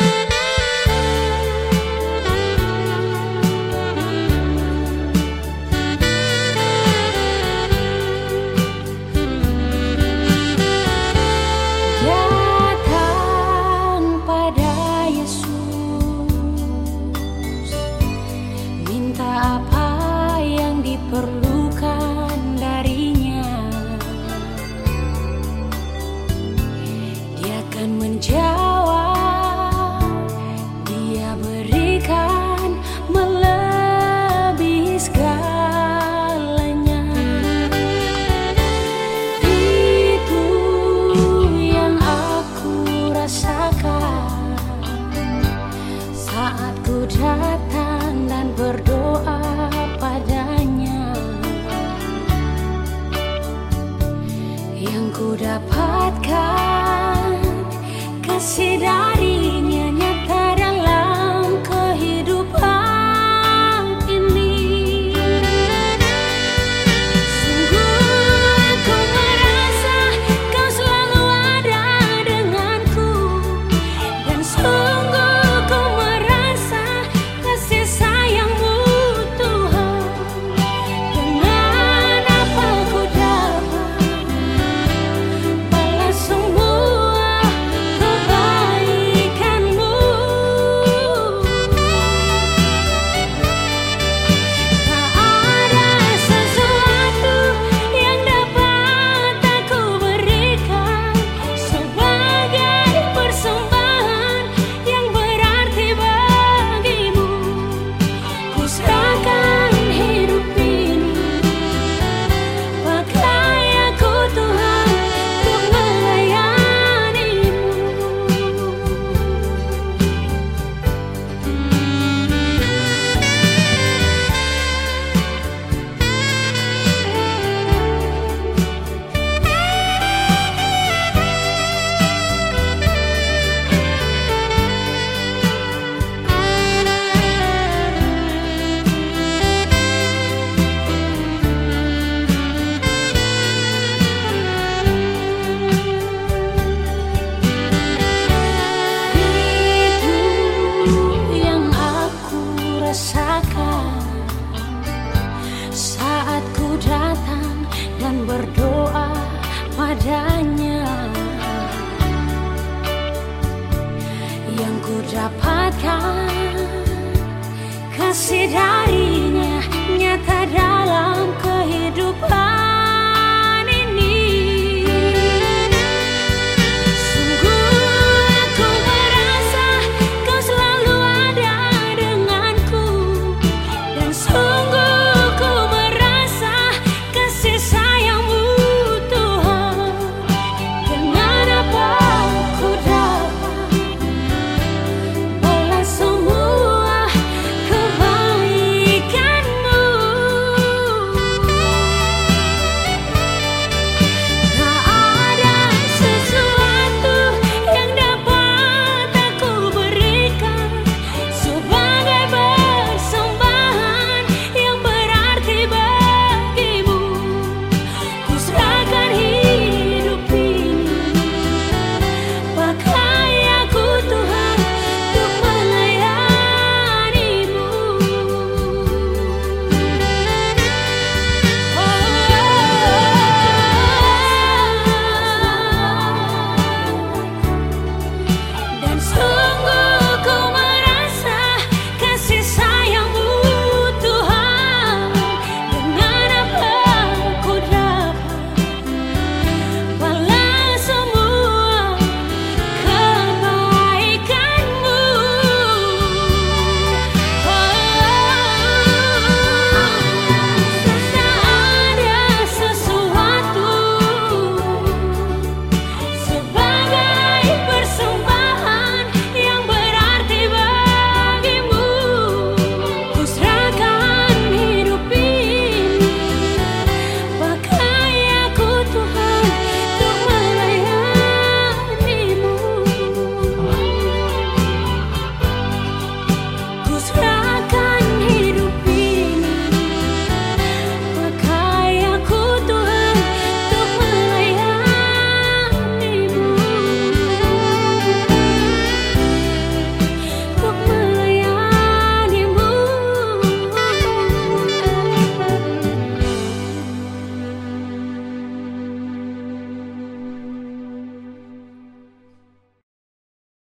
Perlukan darinya, dia akan menjawab, dia berikan melebihi segalanya. Itu yang aku rasakan saat ku datang dan berdoa padanya. Yang ku dapatkan kasih darinya nyata dalam kehidupan ini. Sungguh aku merasa kau selalu ada denganku, dan sungguh ku merasa kasih sayangmu Tuhan. Dengan apa ku dapat balas semua kebaikanmu. Tak ada sesuatu yang dapat aku berikan sebagai persembahan yang berarti bagimu. Ku serahkan hidup ini, pakai aku Tuhan untuk melayanimu. Itu yang aku rasakan saat ku datang dan berdoa padanya. Yang ku dapatkan kasih dari